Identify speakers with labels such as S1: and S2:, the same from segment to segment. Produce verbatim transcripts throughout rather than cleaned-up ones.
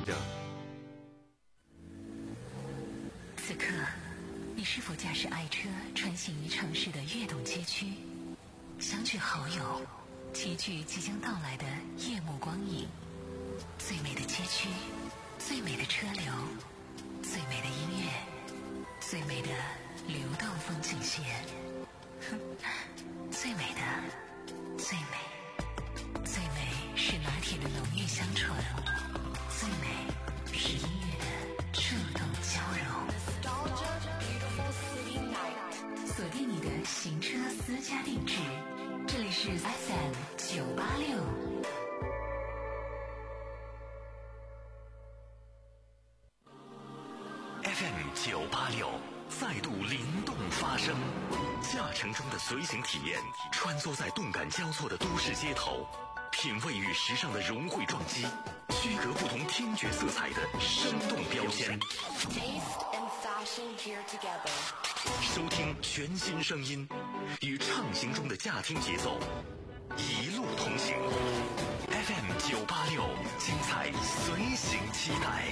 S1: 着。
S2: 此刻，你是否驾驶爱车穿行于城市的跃动街区，相聚好友，齐聚即将到来的夜幕光影？最美的街区，最美的车流，最美的音乐，最美的流动风景线，最美的，最美，最美是拿铁的浓郁香醇，最美是音乐的触动交融。锁定你的行车私家定制，这里是 F M 九八六。
S3: F M 九八六再度灵动发声，驾乘中的随行体验，穿梭在动感交错的都市街头，品味与时尚的融汇撞击，区隔不同听觉色彩的生动标签。收听全新声音，与畅行中的驾听节奏一路同行。F M 九八六，精彩随行期待。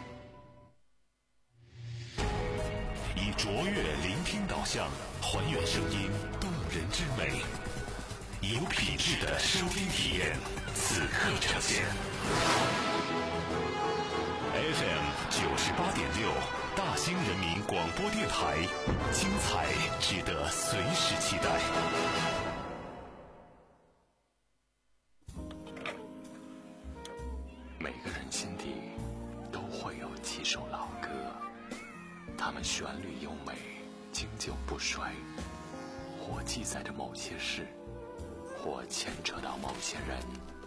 S3: 以卓越聆听导向，还原声音动人之美，有品质的收听体验，此刻呈现。F M 九十八点六，大兴人民广播电台，精彩值得随时期待。每个人心底都会有几首老歌，它们旋律优美，经久不衰，或记载着某些事，或牵扯到某些人。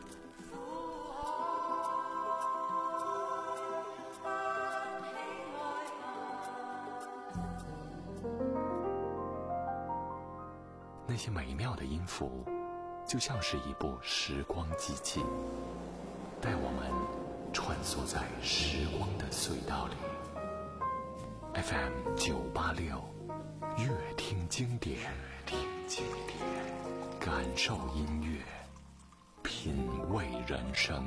S3: 那些美妙的音符，就像是一部时光机器，带我们穿梭在时光的隧道里。F M 九八六，乐听经典，乐听经典，感受音乐，品味人生。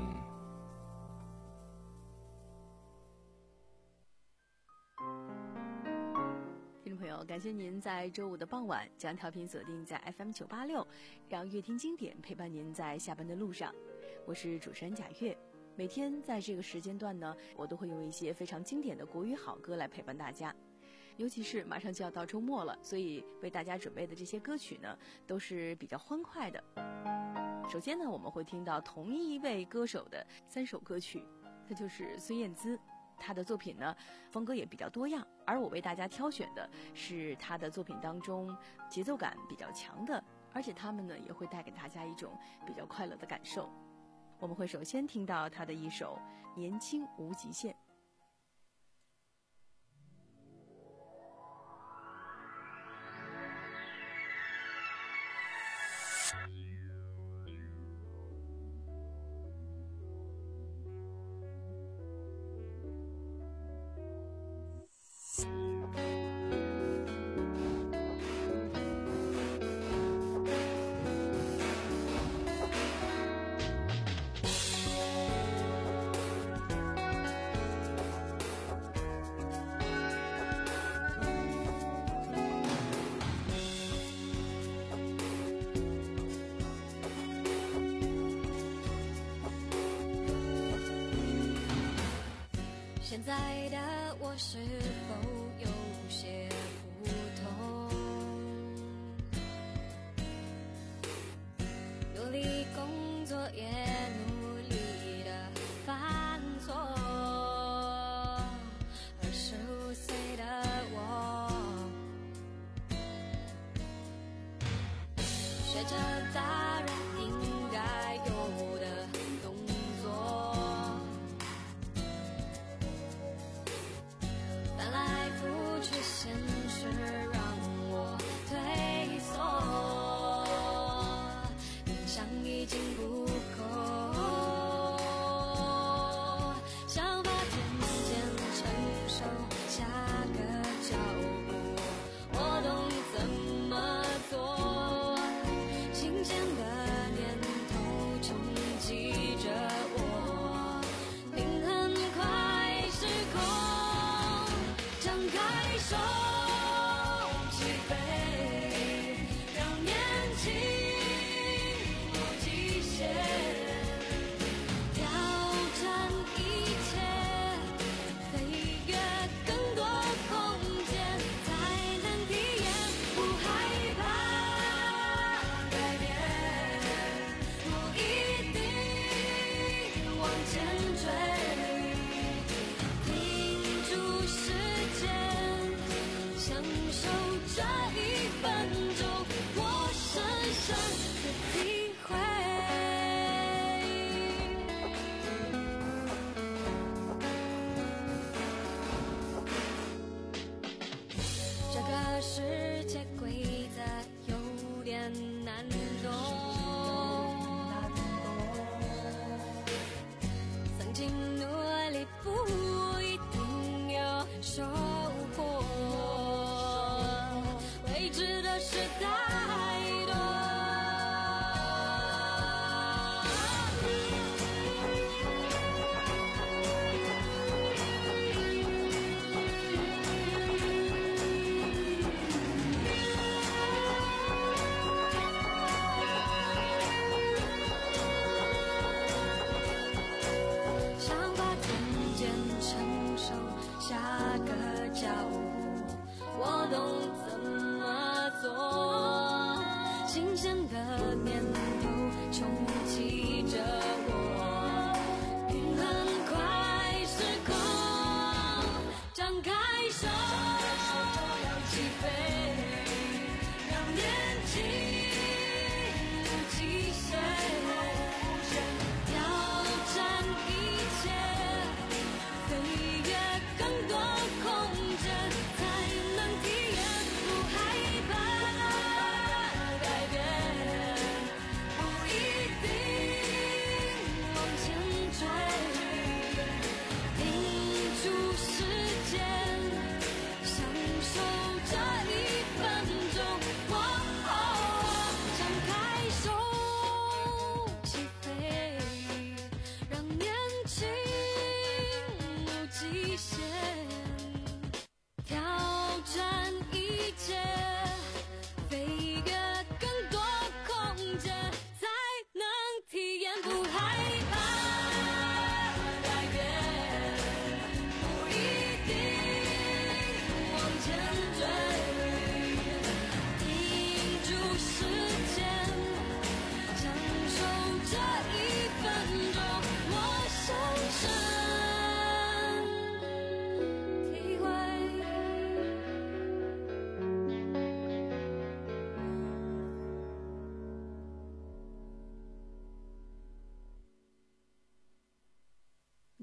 S4: 听众朋友，感谢您在周五的傍晚将调频锁定在 F M 九八六，让乐听经典陪伴您在下班的路上。我是主持人贾月。每天在这个时间段呢，我都会用一些非常经典的国语好歌来陪伴大家。尤其是马上就要到周末了，所以为大家准备的这些歌曲呢，都是比较欢快的。首先呢，我们会听到同一位歌手的三首歌曲，这就是孙燕姿。她的作品呢，风格也比较多样，而我为大家挑选的是她的作品当中节奏感比较强的，而且她们呢也会带给大家一种比较快乐的感受。我们会首先听到她的一首《年轻无极限》。
S5: 现在的我是否有些不同？努力工作也努力的犯错，二十五岁的我，学着大人应该有的动作。翻来覆去，现实让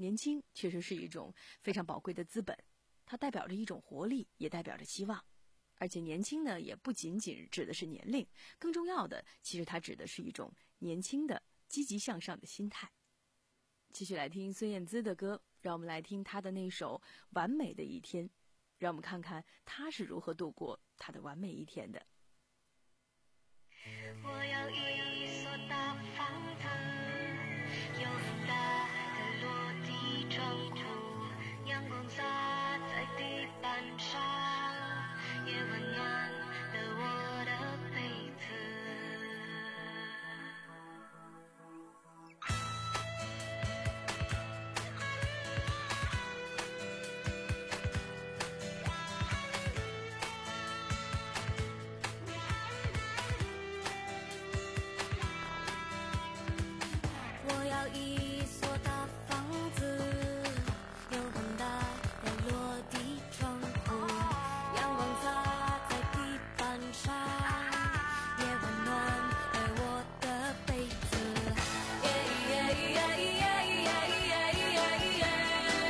S4: 年轻确实是一种非常宝贵的资本，它代表着一种活力，也代表着希望。而且年轻呢，也不仅仅指的是年龄，更重要的，其实它指的是一种年轻的积极向上的心态。继续来听孙燕姿的歌，让我们来听她的那首《完美的一天》，让我们看看她是如何度过她的完美一天的。
S1: 我要一所大房子，有很大的落地窗户，阳光洒在地板上，也温暖了我的被子。我要一所大房子，有很大的落地窗户，阳光洒在地板上，也温暖了我的被子。耶耶耶耶耶耶耶耶耶，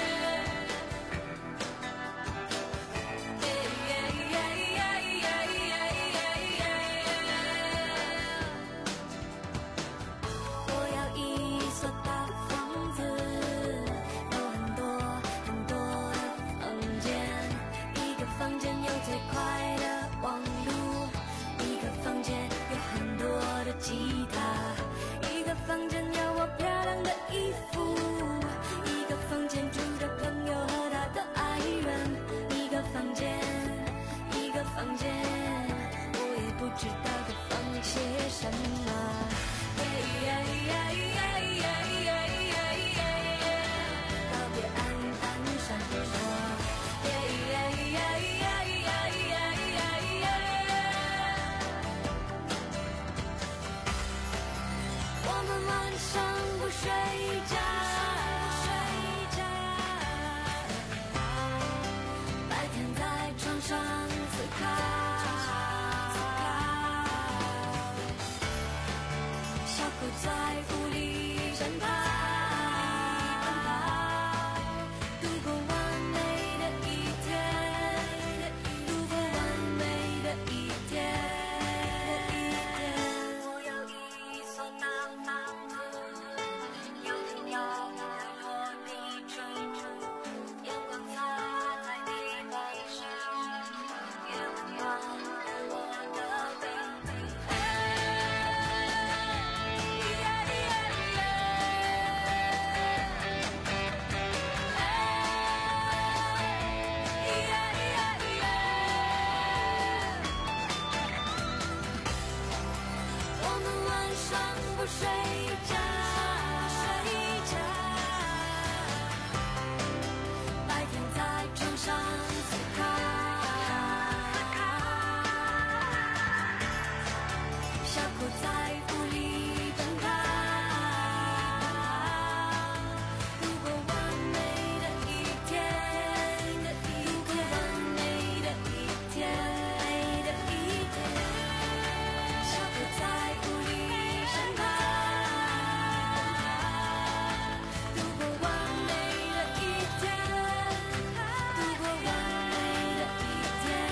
S1: 我要一所大房子，有很多很多的房间，一个房间有最快的网路，一个房间有很多的吉他，一个房间有我漂亮的衣服，一个房间住着朋友和他的爱人，一个房间一个房间，我也不知道该放些什么。告别暗淡闪我们晚上不睡觉，白天在床上思考，小狗在屋里奔跑，度过完美的一天，度过完美的一天。我要一所大房子，有很高的落地窗户，阳光洒在地板上，也温暖了我的背背。我们晚上不睡觉，白天在床上思考，小狗在屋里奔跑，度过完美的一天，度过完美的一天。小狗在屋里奔跑，度过完美的一天，度过完美的一天。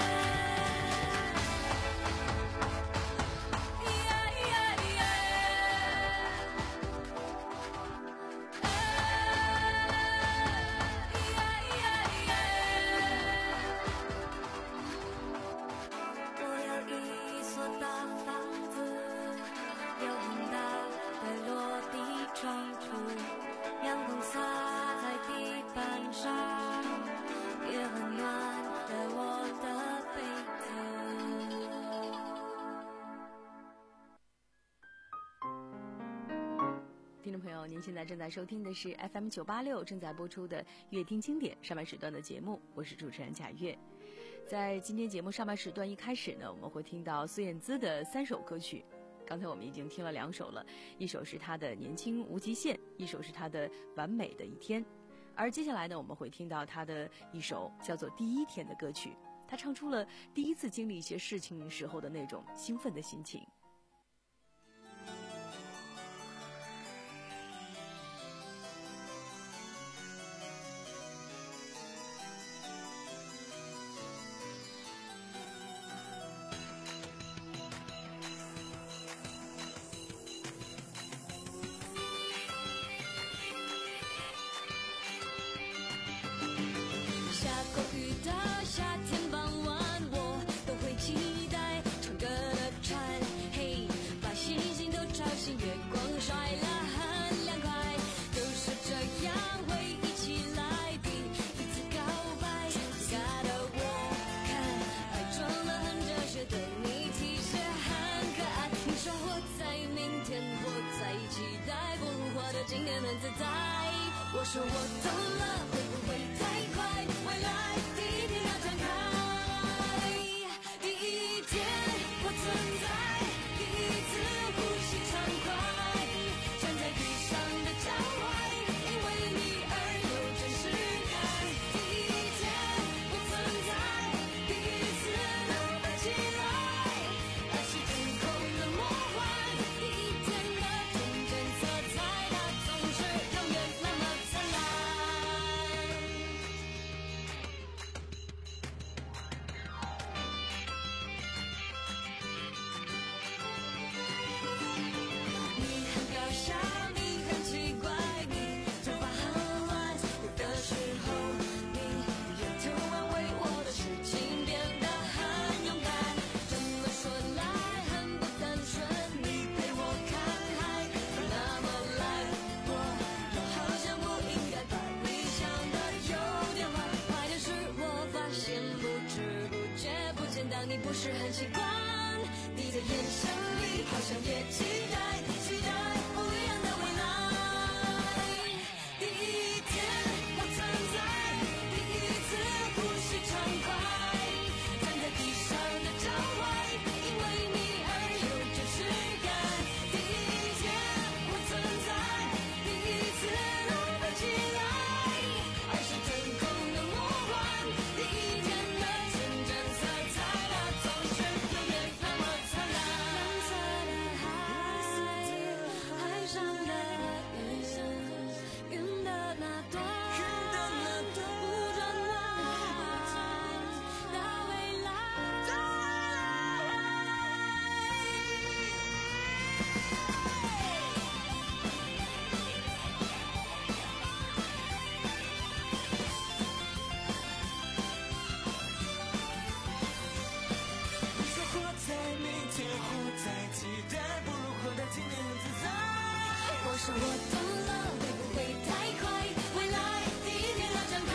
S1: 我要一所大房子，有很大的落地窗户，阳光洒在地板上，也温暖了我的被子。
S4: 听众朋友，您现在正在收听的是 F M 九八六正在播出的乐听经典上半时段的节目，我是主持人贾月。在今天节目上半时段一开始呢，我们会听到孙燕姿的三首歌曲。刚才我们已经听了两首了，一首是她的《年轻无极限》，一首是她的《完美的一天》。而接下来呢，我们会听到她的一首叫做《第一天》的歌曲。她唱出了第一次经历一些事情时候的那种兴奋的心情。
S1: 说我懂了，会不会太快？未来第一天要展开，第一天我存在，第一次呼吸畅快，站在地上的脚踝，因为你而有真实感。第一天我存在，第一次能飞起来，爱是天空的魔幻，第一天的纯真色彩，它总是永远那么灿烂。你很搞笑，你很奇怪，你头发很乱，有的时候你也突然为我的事情变得很勇敢。这么说来很不单纯，你陪我看海，那么来，我又好像不应该把你想的有点坏。坏的是我发现不知不觉不见到你不是很习惯，你的眼神里好像也期待期待不一样的未来。第一天我存在，第一次呼吸畅快，站在地上的脚踝，因为你而有真实感。第一天我存在，第一次能飞起来，爱是天空的魔幻，第一天的纯真色彩，它总是永远那么灿烂。蓝色的海，海上的云，云的那端，不转弯的未来。
S6: 你说活在明天，活在期待，不如活在今天很自在。
S1: 我说我懂了，会不会太快？未来第一天要展开，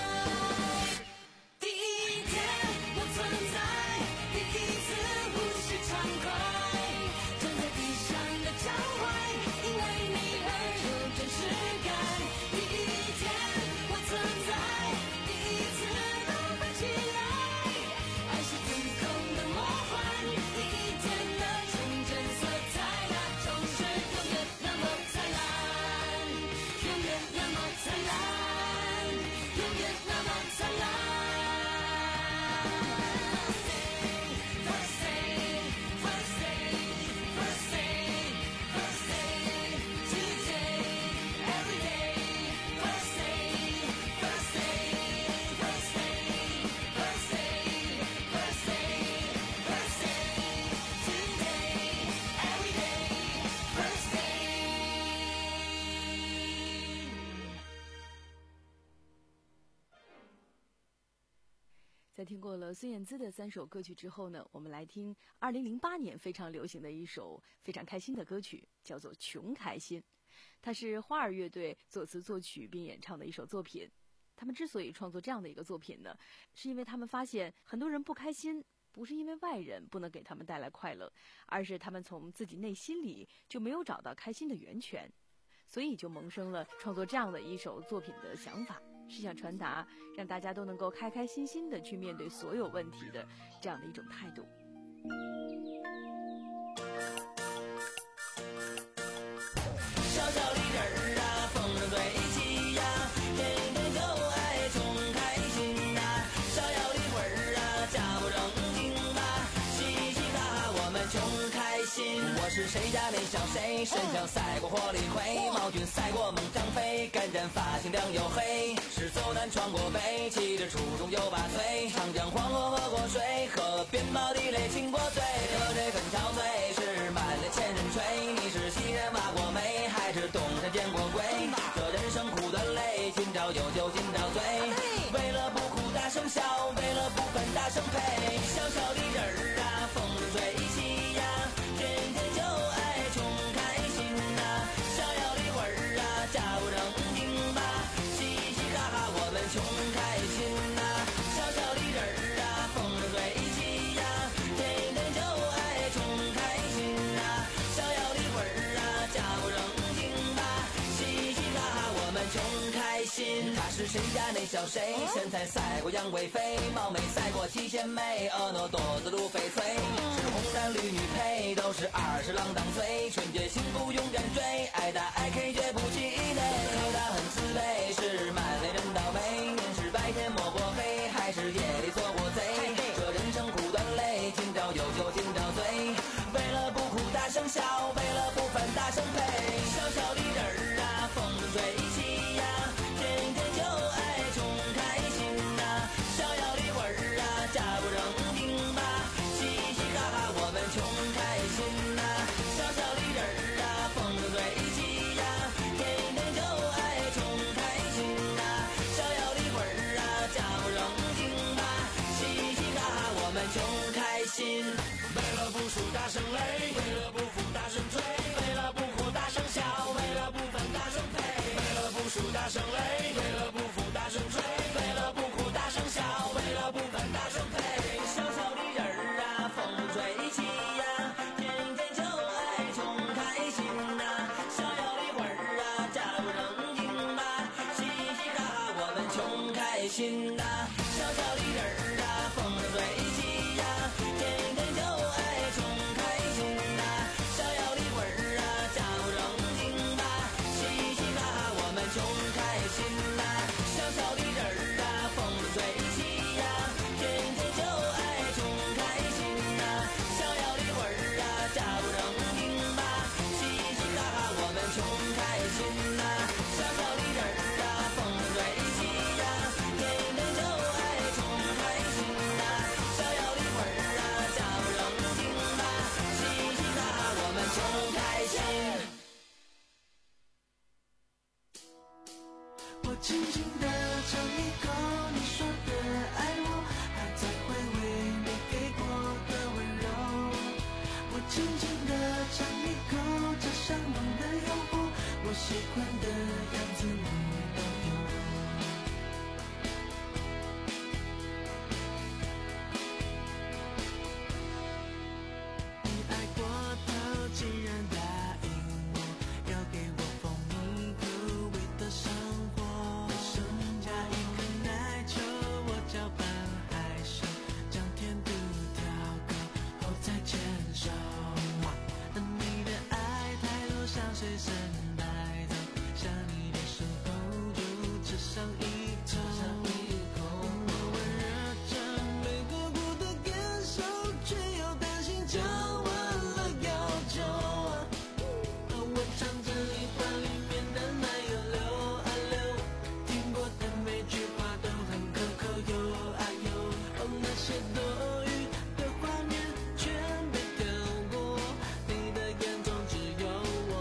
S1: 第一天我存在，第一次呼吸畅快，站在地上的脚踝，因为你而有真实感。第一天我存在，第一次能飞起来，爱是天空的魔幻，第一天的纯真色彩，它总是永远那么灿烂，永远那么灿烂，永远那么灿烂。First day, first day, first day, first day, today, every day. First day, first day, first day, first day, first day, first day, today, every day. First day.
S4: 在听过了孙燕姿的三首歌曲之后呢，我们来听二零零八年非常流行的一首非常开心的歌曲，叫做《穷开心》。它是花儿乐队作词作曲并演唱的一首作品。他们之所以创作这样的一个作品呢，是因为他们发现很多人不开心，不是因为外人不能给他们带来快乐，而是他们从自己内心里就没有找到开心的源泉，所以就萌生了创作这样的一首作品的想法，是想传达让大家都能够开开心心的去面对所有问题的这样的一种态度。
S6: 小小的人儿啊，风生水起呀，天天就爱穷开心呐。逍遥的魂儿啊，假不正经吧，嘻嘻哈哈我们穷开心。我是谁家那小谁，身上赛过火力灰，毛军赛过猛张飞，干战发型亮又黑，是走南闯过北，骑着初中又把岁，长江黄河喝过水，河边毛地雷亲过嘴，喝这粉憔悴，是满脸千人吹，你是西人挖过煤，还是东山见过鬼？这人生苦短累，今朝有酒今朝醉，为了不哭大声笑，为了不烦大声呸。小小的人儿啊，风生水起呀，天天就爱穷开心呐。逍遥的魂儿啊，假不正经吧，嘻嘻哈哈我们穷开心呐。小小的人儿啊，风生水起呀，天天就爱穷开心呐。逍遥的魂儿啊，假不正经吧，嘻嘻哈哈我们穷开那小谁，身材赛过杨贵妃，貌美赛过七仙妹，婀娜多姿如翡翠，是红男绿女配，都是二十郎当岁，纯洁幸福勇敢追，爱打爱 K 绝不气馁，他很慈悲，是满脸人倒霉，是白天摸过黑，还是夜里做过贼，这人生苦短累，今朝有酒今朝醉，为了不哭大声笑，为了不烦大声呸，小小的人儿啊，风筝吹起呀，天天就爱穷开心呐，逍遥的魂儿啊，假不正经吧，嘻嘻哈哈我们穷开心呐，小小的人儿啊，风筝吹起呀，天天就爱穷开心呐，逍遥的魂儿啊，假不正经吧，嘻嘻哈哈我们穷开心，为了不输大声擂，为了不服大声吹，为了不哭大声笑，为了不烦大声呸，为了不输大声擂，为了不服大声吹，为了不哭大声笑，为了不烦大声呸，小小的人儿啊，风吹起呀，天天就爱穷开心呐，逍遥的魂儿啊，假不正经吧，嘻嘻哈哈我们穷开心呐，小小的人儿啊，风吹起呀，天天就爱穷开心呐，逍遥的魂儿啊，假不正经吧，嘻嘻哈哈我们穷开心呐，小小的人儿啊，风吹起呀，天天就爱穷开心呐，逍遥的魂儿啊，假不正经吧，嘻嘻哈哈我们穷开心呐，小小的人儿啊，风吹起呀，天天就爱穷开心呐，逍遥的魂儿啊，假不正经吧，嘻嘻哈哈我们穷开心。
S7: 我轻轻地尝一口你说的爱我，还在回味你给过的温柔。我轻轻地尝一口这香浓的诱惑，我喜欢的样子你都有。你爱过头，竟然答应我，要给我蜂蜜口味的生活。加一颗奶球，我搅拌害羞，将甜度调高后再牵手。你的爱太多，像随身带走，想你的时候就吃上一口。我温热着没喝过的感受，却又担心讲完了要走。我唱着一段里面的奶油流啊流，听过的每句话都很可口又爱又哦，那些多余的画面全被跳过，你的眼中只有我。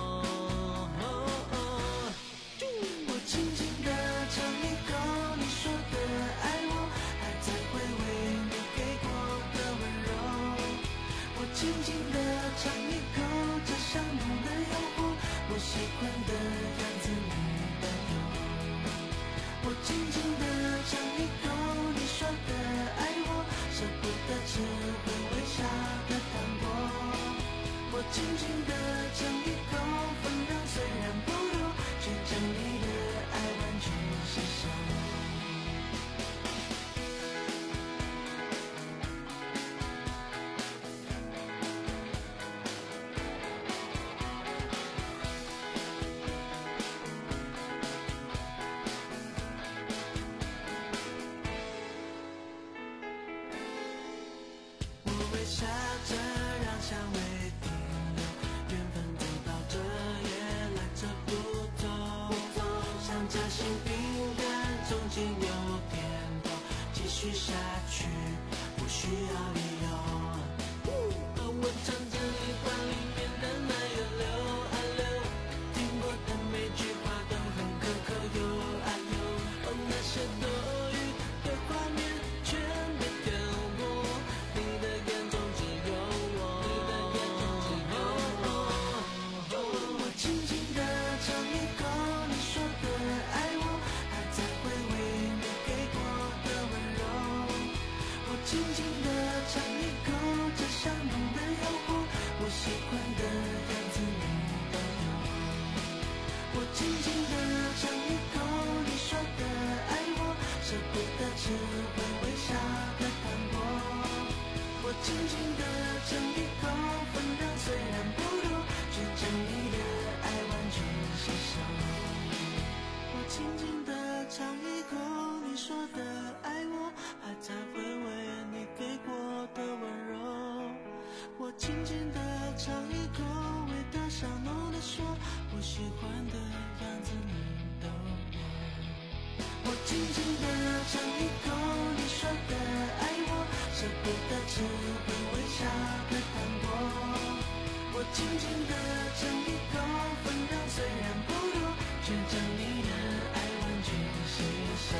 S7: 我轻轻地尝一口你说的爱我，还在回味你给过的温柔。我轻轻地尝一口这香浓的诱惑，我喜欢的样子你都有。我轻轻地尝一口你说的爱我，舍不得吃会微笑的糖果。我轻轻地尝一口分量虽然不多，却将你的爱完全吸收。我微笑着让香味停留，缘分走到这也来者不走，像夹心饼干中间有甜头，继续下去不需要理由。我唱着一段里面的奶油流啊流，听过的每句话都很可口又爱又哦，那些多余的画面全被跳过，你的眼中只有我，你的眼中只有我。我轻轻地尝一口你说的爱我，还在回味你给过的温柔。我轻轻地尝一口这香浓的诱惑，我喜欢的样子你都有。我轻轻地尝一口你说的爱我， 手。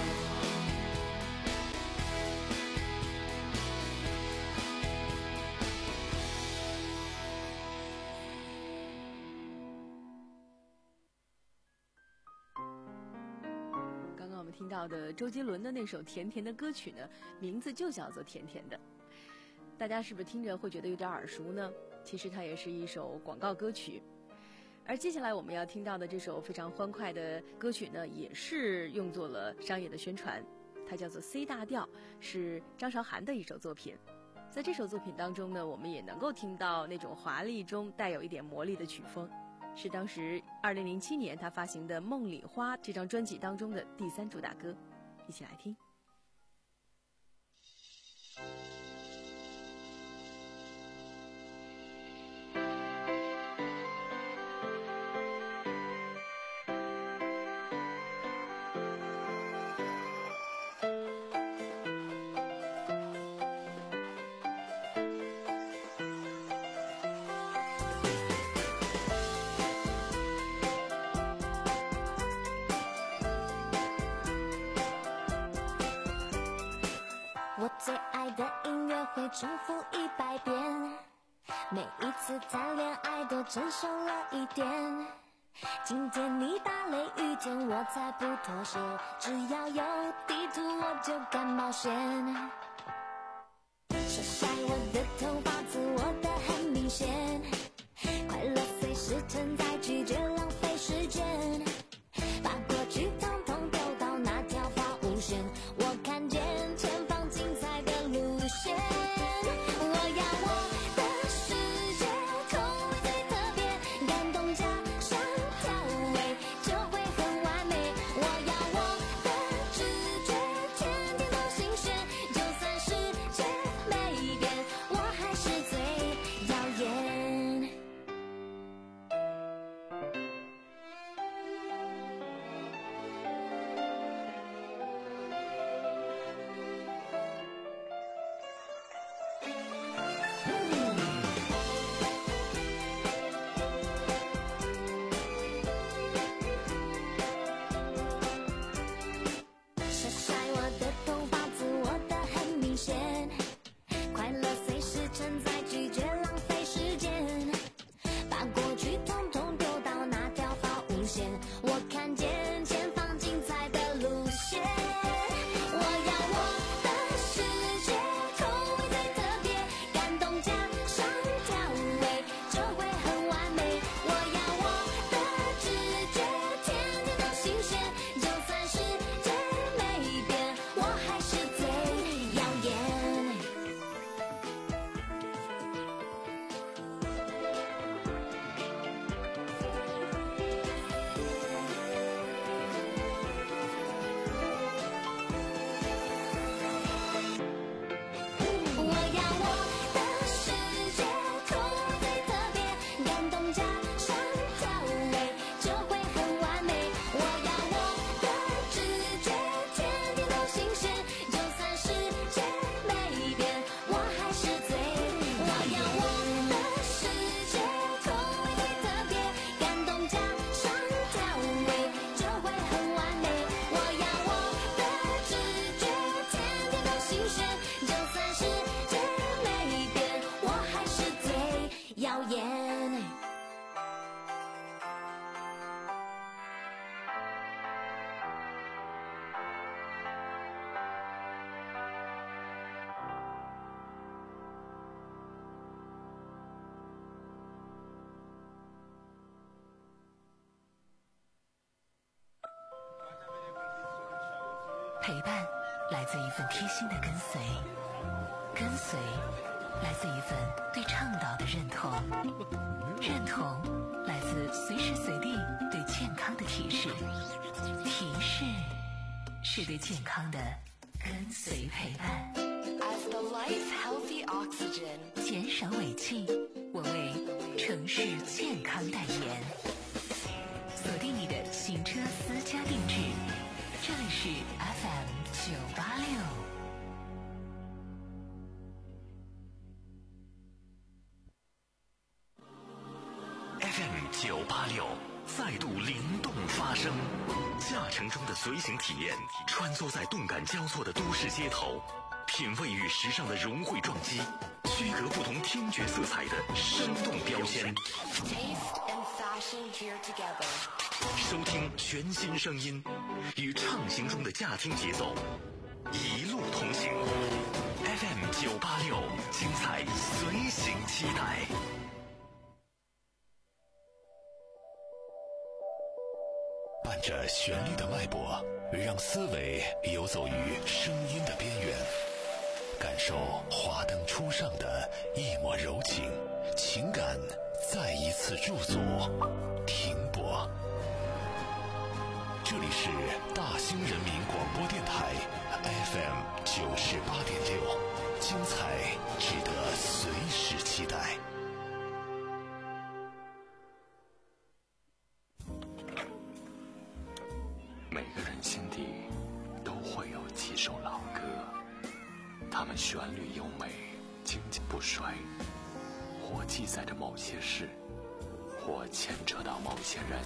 S4: 刚刚我们听到的周杰伦的那首甜甜的歌曲呢，名字就叫做甜甜的。大家是不是听着会觉得有点耳熟呢？其实它也是一首广告歌曲。而接下来我们要听到的这首非常欢快的歌曲呢，也是用作了商业的宣传，它叫做 C 大调，是张韶涵的一首作品。在这首作品当中呢，我们也能够听到那种华丽中带有一点魔力的曲风，是当时二零零七年他发行的《梦里花》这张专辑当中的第三主打歌，一起来听。
S1: 我最爱的音乐会重复一百遍，每一次谈恋爱都成熟了一点。今天你打雷雨天我才不妥协，只要有地图我就敢冒险。晒晒我的头发，自我的很明显，快乐随时存在，拒绝浪费时间，把过去统统丢到那条抛物线，我看见前方精彩的路线。我要我的世界口味最特别，感动加上调味就会很完美。我要我的直觉天天都新鲜，就算世界没变，我还是最耀眼。晒晒我的头发，自我的很明显，快乐随时存在，拒绝浪费时间，把过去统统丢到那条抛物线，我看见前方精彩的路线。我要我的世界口味最特别，感动加上调味就会很完美。我要我的直觉天天都新鲜，就算世界没变，我还是最耀眼。我要我的世界口味最特别，感动加上调味就会很完美。我要我的直觉天天都新鲜，就算世界没变，我还是最。我要我的世界口味最特别，感动加上调味就会很完美。我要我的直觉天天都新鲜，就算世界没变，我还是最耀眼。
S2: 陪伴来自一份贴心的跟随，跟随来自一份对倡导的认同，认同来自随时随地对健康的提示，提示是对健康的跟随陪伴。As the life healthy oxygen， 减少尾气，我为城市健康代言。锁定你的行车私家定制，这里是 F M 九八六。
S3: F M 九八六再度灵动发声。驾乘中的随行体验，穿梭在动感交错的都市街头，品味与时尚的融汇撞击，区隔不同听觉色彩的生动标签。收听全新声音，与畅行中的驾听节奏，一路同行。F M 九八六，精彩随行期待。伴着旋律的脉搏，让思维游走于声音的边缘，感受华灯初上的一抹柔情，情感再一次驻足停泊。这里是大兴人民广播电台 F M 九十八点六，精彩值得随时期待。每个人心底都会有几首老歌，它们旋律优美，经久不衰，或记载着某些事，或牵扯到某些人。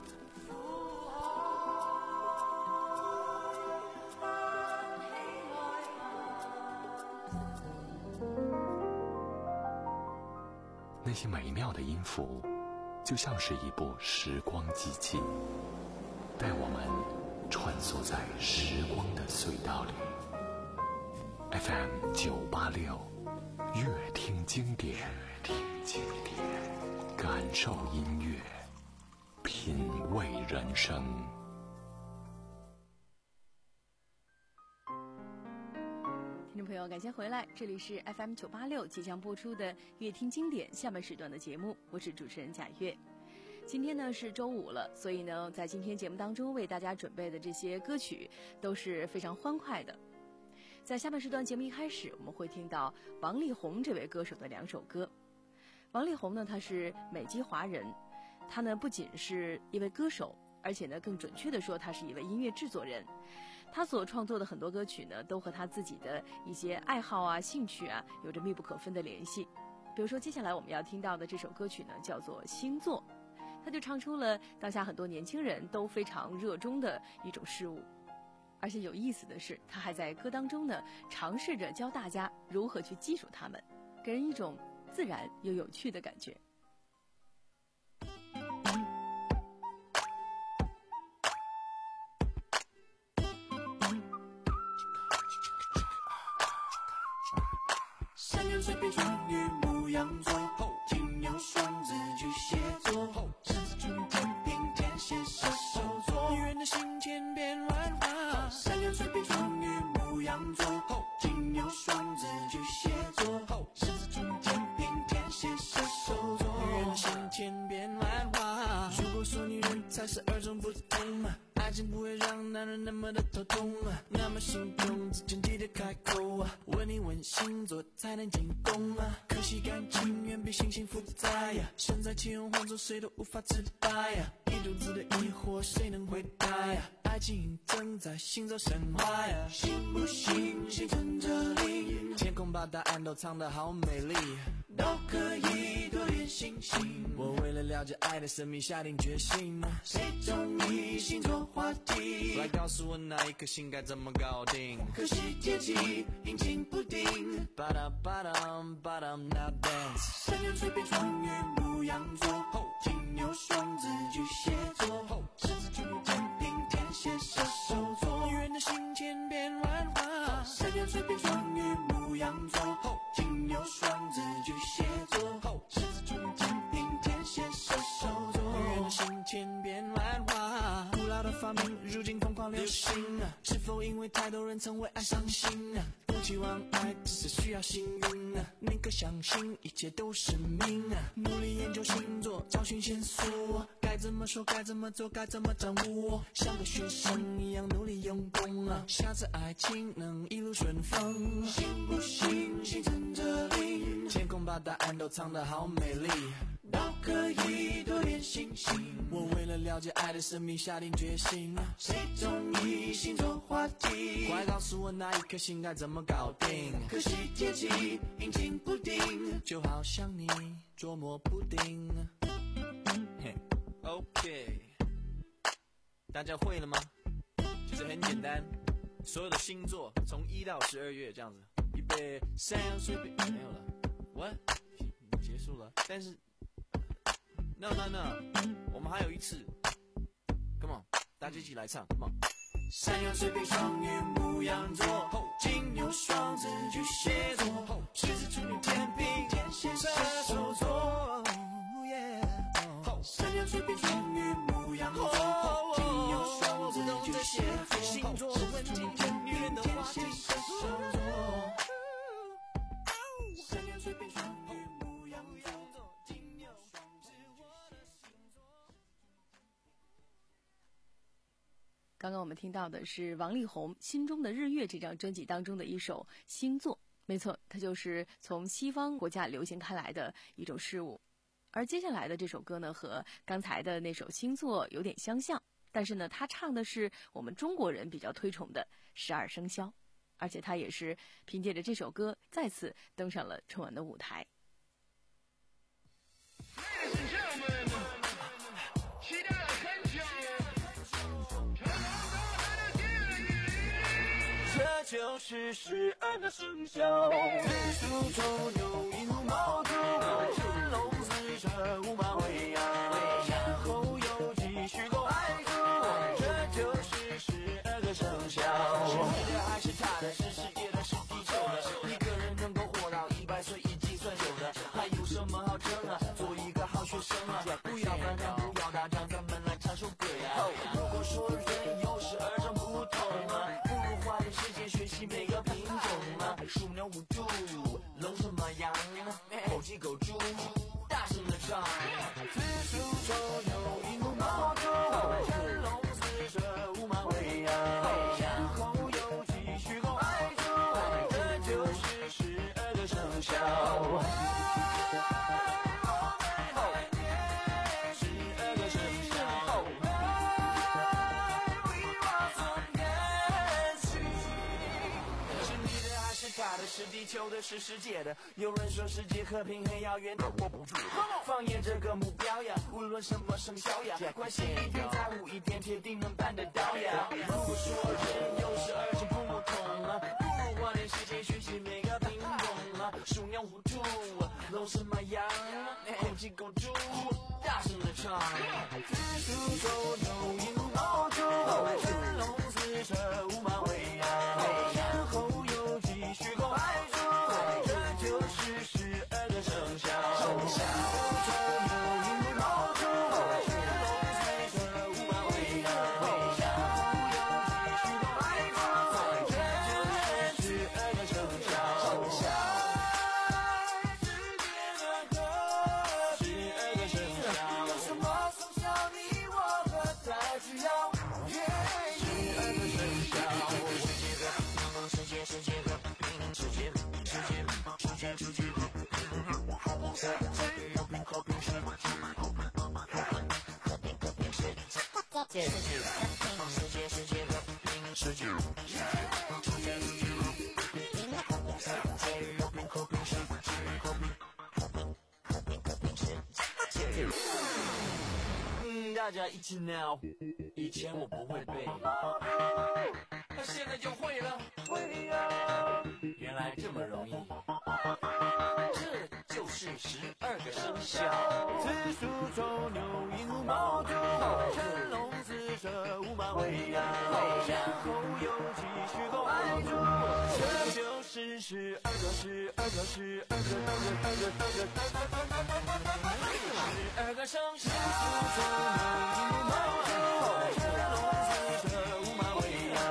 S3: 那些美妙的音符，就像是一部时光机器，带我们穿梭在时光的隧道里。F M 九八六，乐听经典，乐听经典，感受音乐，品味人生。
S4: 听众朋友，感谢回来，这里是 F M 九八六即将播出的乐听经典下半时段的节目，我是主持人贾月。今天呢是周五了，所以呢在今天节目当中为大家准备的这些歌曲都是非常欢快的。在下半时段节目一开始，我们会听到王力宏这位歌手的两首歌。王力宏呢，他是美籍华人，他呢不仅是一位歌手，而且呢更准确的说，他是一位音乐制作人。他所创作的很多歌曲呢，都和他自己的一些爱好啊、兴趣啊有着密不可分的联系。比如说接下来我们要听到的这首歌曲呢，叫做《星座》。他就唱出了当下很多年轻人都非常热衷的一种事物，而且有意思的是，他还在歌当中呢尝试着教大家如何去记住它们，给人一种自然又有趣的感觉。
S7: 三月水瓶双鱼牧羊座，金牛双子巨蟹座，狮子处女天平天蝎射手座，女人的心千变万化。三月水瓶双鱼牧羊座，金牛双子巨蟹座，狮子处女天平天蝎射手座，女人的心千变万化。如果说女人才是二种不同，爱情不会让男人那么的头痛，那么心中自经地的开口，问你问星座才能进攻。可惜感情远比星星复杂呀，身在其中换做谁都无法自拔呀，一肚子的疑惑谁能回答呀？爱情正在行走神话呀，信不信星辰这里，天空把答案都藏得好美丽，都可以多点星星。我为了了解爱的神秘下定决心，谁中意星座话题，来告诉我那一颗心该怎么搞定。可惜天气阴晴不定，巴达巴达巴达 now dance。三月水瓶双鱼牧羊座，金牛双子巨蟹座，狮子处女天平天蝎射手座，女人的心千变万化。三月水瓶双鱼牧羊座，金牛双子巨蟹座，狮子处女天平天蝎射手座，女人的心千变万化。古老的发明如今疯狂流行，是否因为太多人曾为爱伤心？不期望爱只是需要幸运，宁可相信一切都是命。努力研究星座，找寻线索，该怎么说该怎么做该怎么掌握，像个学生一样努力用功，下次爱情能一路顺风。信不信星辰这里，天空把答案都藏得好美丽，都可以多点星星。我为了了解爱的神秘下定决心，谁中意星座话题，快告诉我那一颗心该怎么搞定。可惜天气阴晴不定，就好像你捉摸不定。嘿
S8: OK， 大家会了吗？其实很简单，所有的星座从一到十二月这样子，预备，山羊水瓶没有了 ，What？ 结束了，但是 No No No， 我们还有一次 ，Come on， 大家一起来唱 ，Come on。山羊水瓶双鱼牧羊座，金牛双子巨蟹座，狮子处女天平天蝎射手座。山羊水瓶双鱼牧羊座，金牛双子巨蟹座，星座问题天平天蝎射手座。山羊水瓶双鱼牧羊座，金牛双子我的星座。
S4: 刚刚我们听到的是王力宏《心中的日月》这张专辑当中的一首《星座》，没错，它就是从西方国家流行开来的一种事物。而接下来的这首歌呢，和刚才的那首《星座》有点相像，但是呢，他唱的是我们中国人比较推崇的十二生肖，而且他也是凭借着这首歌再次登上了春晚的舞台。
S6: 这就是十二个生肖，子鼠丑牛寅虎卯兔，辰龙巳蛇午马未羊，然后酉鸡戌狗亥猪，这就是十二个生肖。是你的还是他的？是世界的，是地球的？一个人能够活到一百岁，一计算有的，还有什么好争啊？做一个好学生啊，不要反抗，不要打仗，咱们来唱首歌呀。如果说人有十二种不同啊，花点时间学习每个品种啊，鼠牛虎兔龙蛇马羊，猴鸡狗猪，大声的唱。子鼠丑牛寅虎卯兔，辰龙巳蛇午马未羊，然后酉鸡戌狗亥猪，这就是十二个生肖。是地球的，是世界的。有人说世界和平很遥远，但我不住。放眼这个目标呀，无论什么生肖呀，关心一点，在乎一点，铁定能办得到呀。如果说人有十二种不同啊，不如花点时间学习每个品种啊。鼠牛虎兔龙蛇马羊，猴鸡狗猪，大声的唱。子鼠丑牛寅虎卯兔，辰龙巳蛇午马未羊，然后酉鸡戌狗亥猪，这就是十二个生肖。子鼠丑牛寅虎卯兔，辰龙巳蛇午马未羊，然后酉鸡戌狗亥猪，这就是十二个生肖。十二个生肖，有什么生肖你我可才知道？十二个生肖，世界世界和平，世界世界世界世界和平，世界和平和平世界，和平和平世界，世界世界世界和平世界，世界世界世界和平，世界和平和平世界，和平和平和平和平世界。嗯，大家一起闹，以前我不会背，那现在就会了。会呀，原来这么容易，这就是十二个生肖。子鼠丑牛寅虎卯兔，辰龙巳蛇午马未羊，然后酉鸡戌狗亥猪，这就是十二个十二个十二个十二个十二个生肖。子鼠丑牛寅虎卯兔，辰龙巳蛇午马未羊，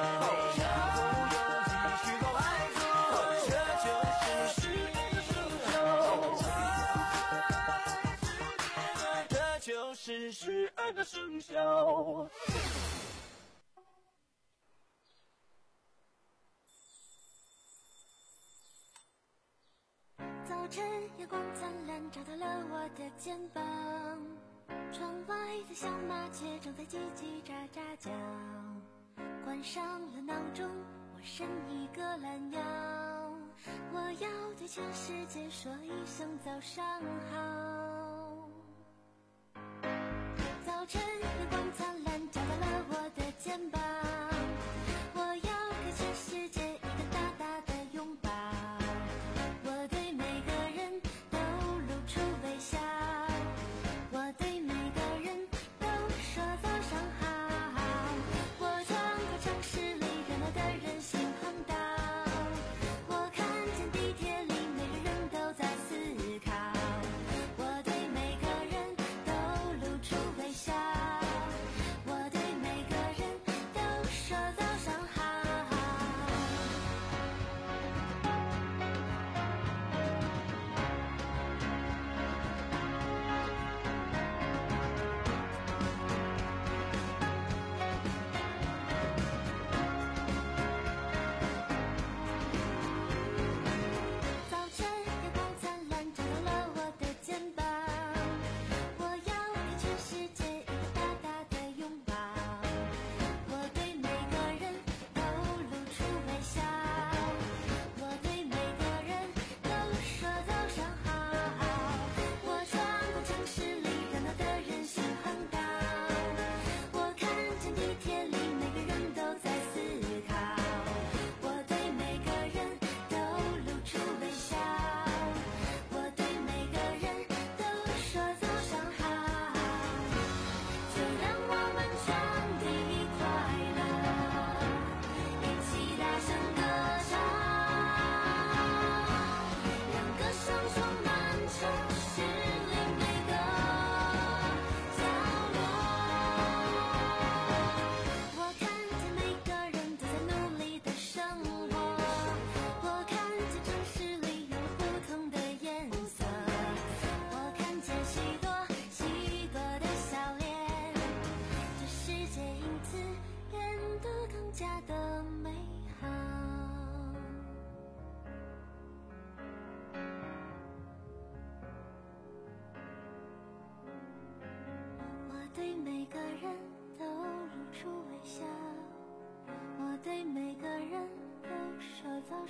S6: 是十二个生肖。
S1: 早晨阳光灿烂，照到了我的肩膀。窗外的小麻雀正在叽叽喳喳叫。关上了闹钟，我伸一个懒腰。我要对全世界说一声早上好。早晨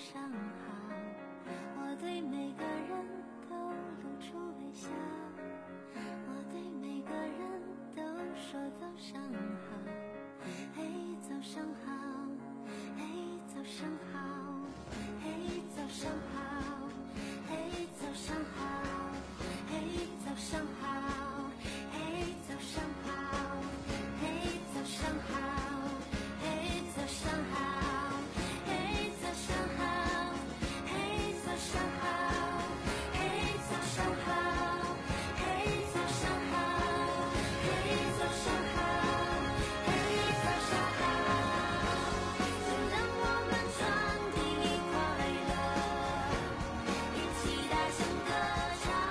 S1: 上好，我对每个人都露出微笑，我对每个人都说早上好，嘿早上好，嘿早上好，嘿早上好，嘿早上好，嘿早上好，嘿早上好，嘿早上好，嘿早上好，嘿早上好，嘿早上好，嘿早上好，嘿早上好，嘿早上好，嘿早上好，就让我们传递快乐，一起大声歌唱，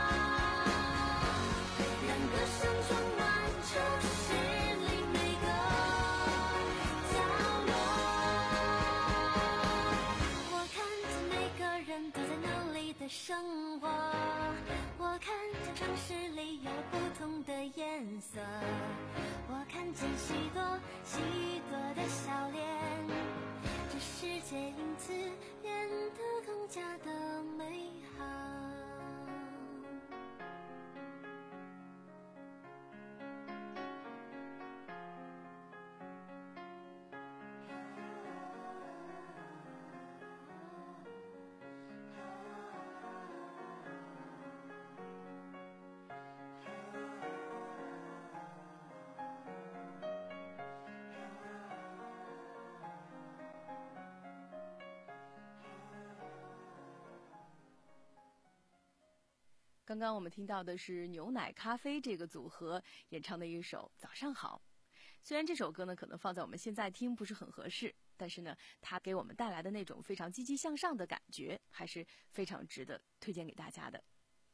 S1: 让歌声充满城市里每个角落。我看见每个人都在努力的生活，我看见城市里有不同的颜色，我看见许多许多的笑脸，这世界因此变得更加的美好。
S4: 刚刚我们听到的是牛奶咖啡这个组合演唱的一首《早上好》。虽然这首歌呢可能放在我们现在听不是很合适，但是呢它给我们带来的那种非常积极向上的感觉还是非常值得推荐给大家的。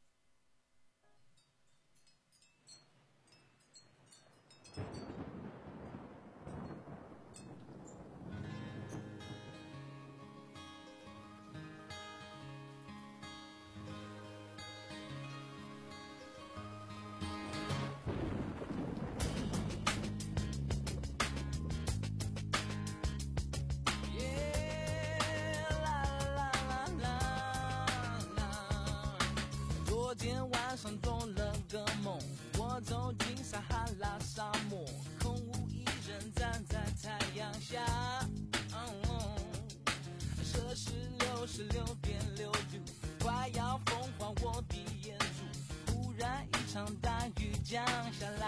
S6: 昨天晚上做了个梦，我走进撒哈拉沙漠，空无一人站在太阳下，嗯、摄氏六十六点六度，快要风化我的眼珠，忽然一场大雨降下来，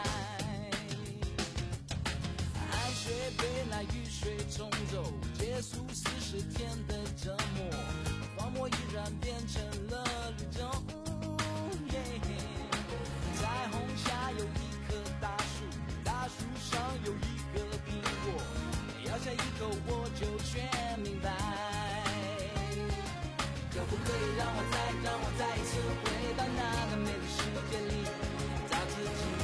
S6: 汗水被那雨水冲走，结束四十天的折磨，荒漠依然变成了绿洲。彩虹下有一棵大树，大树上有一个苹果，咬下一口我就全明白。可不可以让我再让我再一次回到那个美丽世界里，找自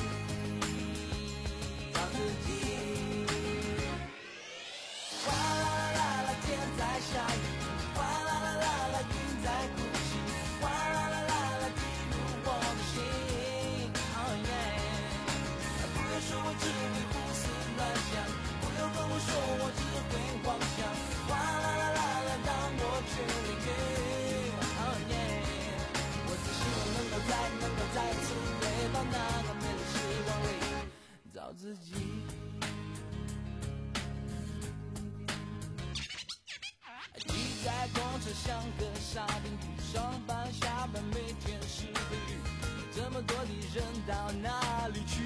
S6: 己，找自己。哗啦啦啦，天在下雨，哗啦啦啦啦，云在哭泣，哗啦啦啦啦，滴入我的心。说我只会胡思乱想，不要跟我说我只会妄想，哗啦啦啦啦，让我去淋雨。Oh yeah， 我只希望能够再能够再次回到那个美丽时光里，找自己。挤在公车像个沙丁鱼，上班下班每天是规律，这么多的人到哪里去？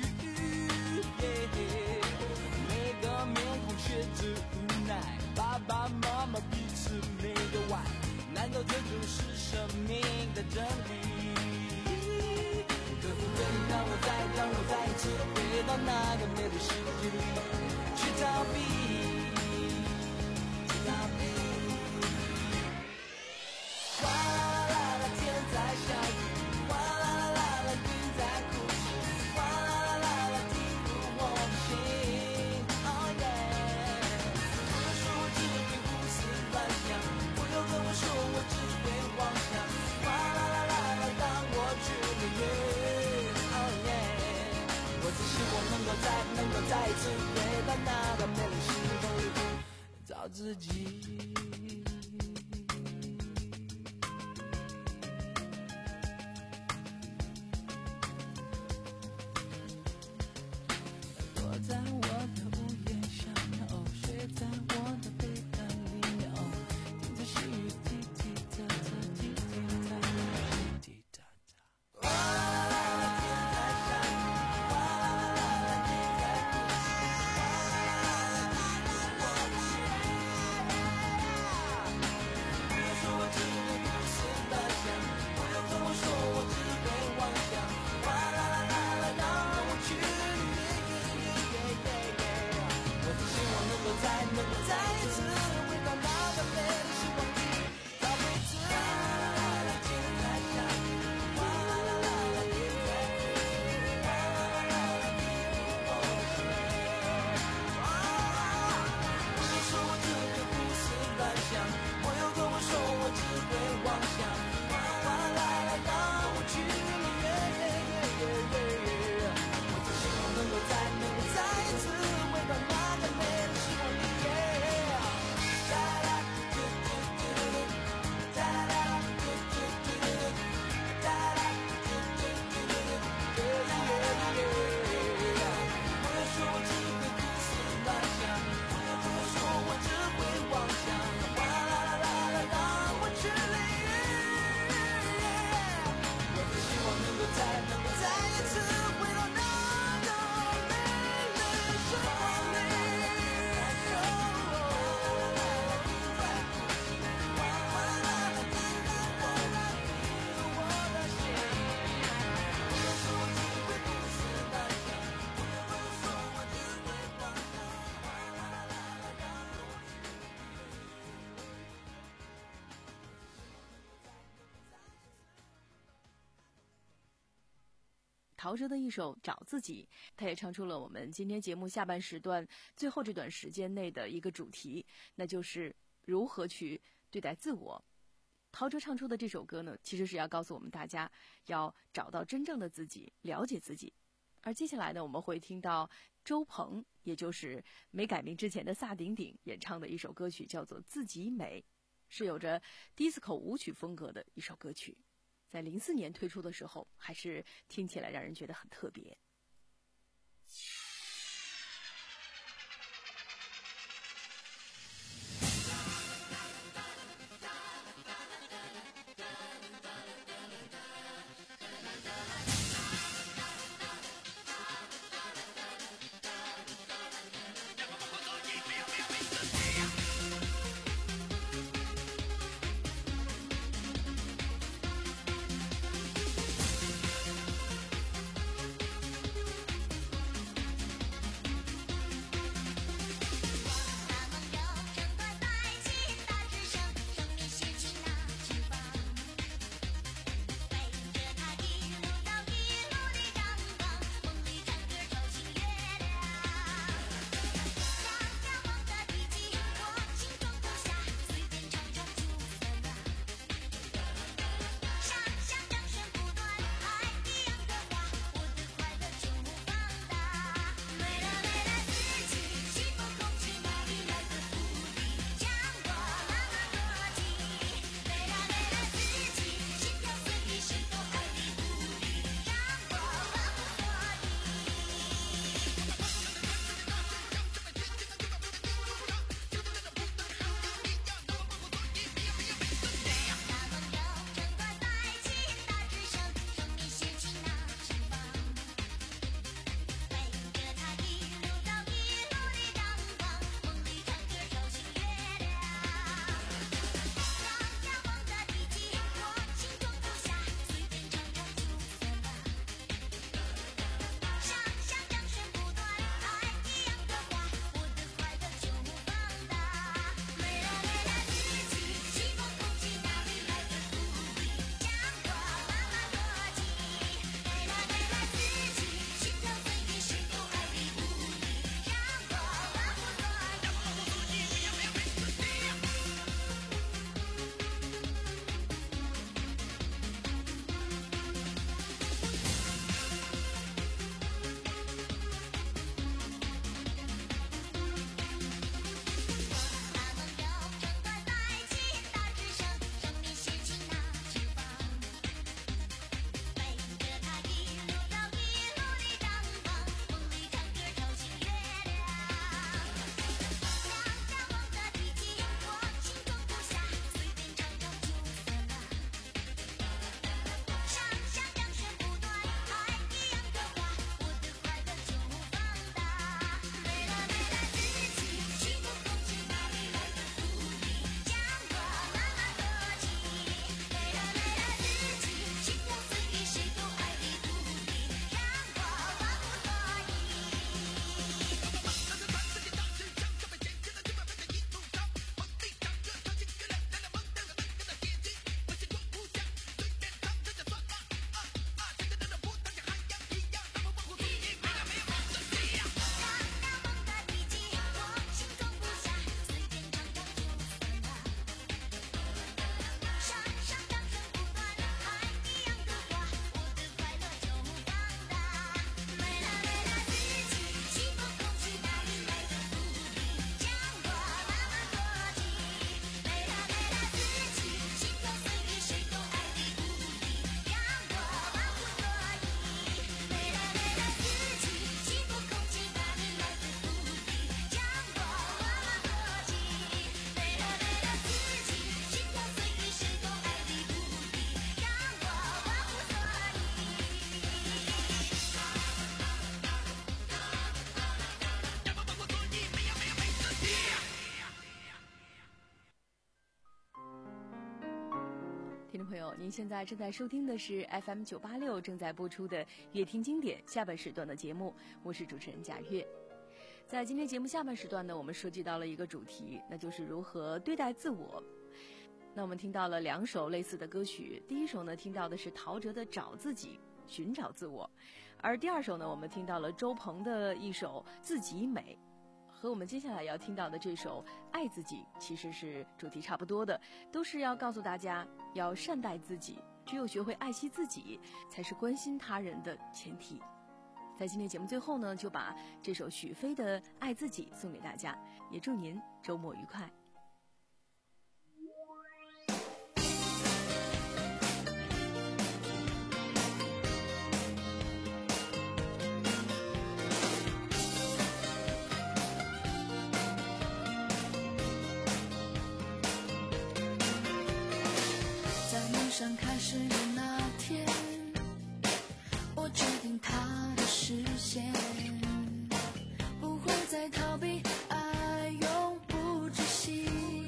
S6: 每个面孔写着无奈，爸爸妈妈彼此没有爱，难道这就是生命的真理？可不可以让我再让我再一次回到那个美丽世界里，去逃避，去逃避。哗啦啦啦，天在下雨，哗啦啦啦啦，云在哭泣，哗啦啦啦啦，滴入我的心。Oh yeah， 不要说我只会胡思乱想，不要跟我说我只会妄想，哗啦啦啦啦，让我去淋雨。Oh yeah， 我只希望能够再能够再一次回到那个美丽时光里，找自己。
S4: 陶喆的一首《找自己》，他也唱出了我们今天节目下半时段最后这段时间内的一个主题，那就是如何去对待自我。陶喆唱出的这首歌呢，其实是要告诉我们大家要找到真正的自己，了解自己。而接下来呢，我们会听到周鹏，也就是没改名之前的萨顶顶演唱的一首歌曲，叫做《自己美》，是有着 disco 舞曲风格的一首歌曲。在零四年推出的时候，还是听起来让人觉得很特别。听众朋友，您现在正在收听的是 F M 九八六正在播出的《乐听经典》下半时段的节目，我是主持人贾月。在今天节目下半时段呢，我们涉及到了一个主题，那就是如何对待自我。那我们听到了两首类似的歌曲，第一首呢听到的是陶喆的《找自己》，寻找自我， 而第二首呢，我们听到了周鹏的一首《自己美》，和我们接下来要听到的这首《爱自己》其实是主题差不多的，都是要告诉大家要善待自己，只有学会爱惜自己，才是关心他人的前提。在今天节目最后呢，就把这首许飞的《爱自己》送给大家，也祝您周末愉快。
S1: 上开始的那天，我决定它的实现，不会再逃避，爱永不止息。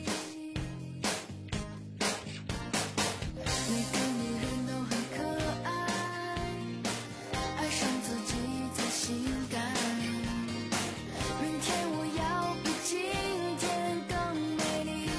S1: 每个女人都很可爱，爱上自己才性感。明天我要比今天更美丽。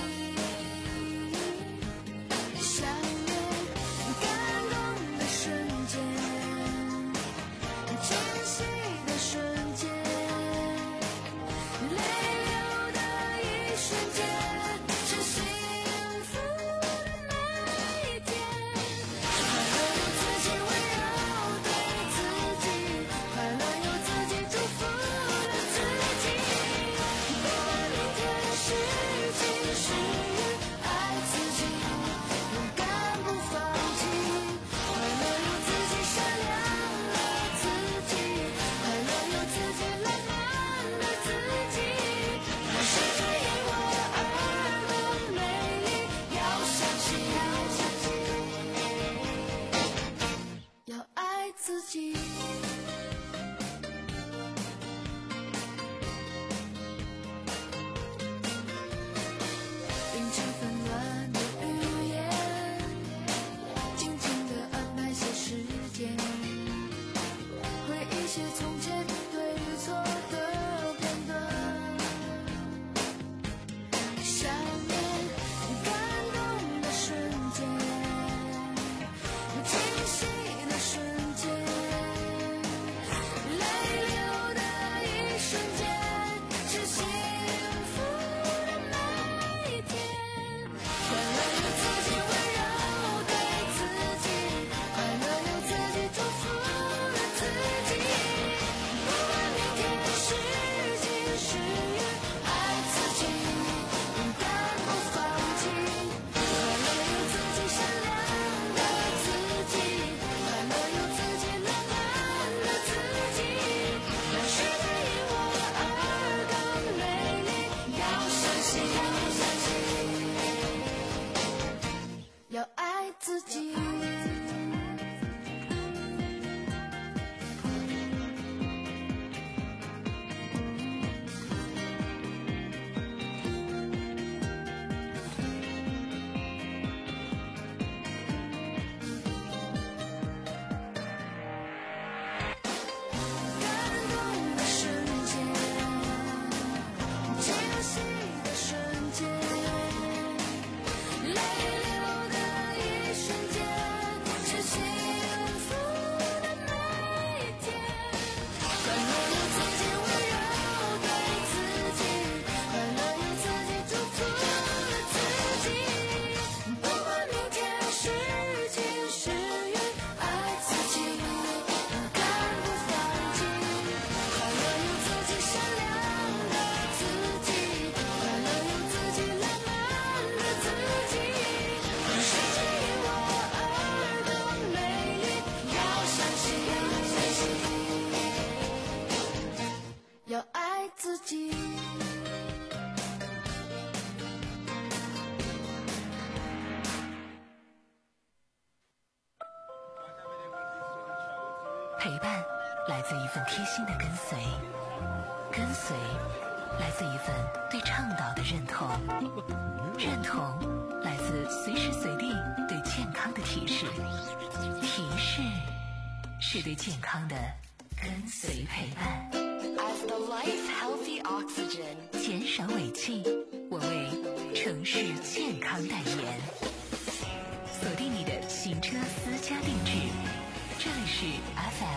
S2: 陪伴来自一份贴心的跟随，跟随来自一份对倡导的认同，认同来自随时随地对健康的提示，提示是对健康的跟随陪伴。
S9: As the life healthy oxygen，
S2: 减少尾气，我为城市健康代言。锁定你的行车私家定制，这里是 F M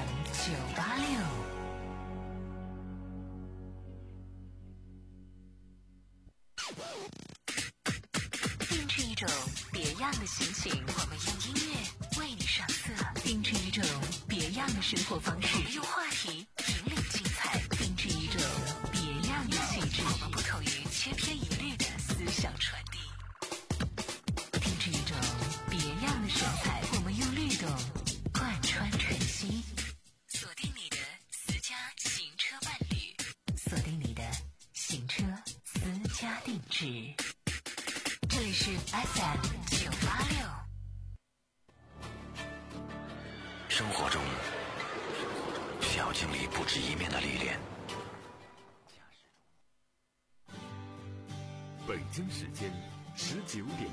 S2: 九八六。定制一种别样的心情，我们用音乐为你上色；定制一种别样的生活方式，我们用话题引领精彩；定制一种别样的气质，我们不同于千篇一律的思想传递；定制一种别样的神采，我们用律动贯穿晨曦。锁定你的私家行车伴侣，锁定你的行车私家定制。这里是 F M 九八六。
S10: 生活中需要经历不止一面的历练。
S3: 北京时间十九点。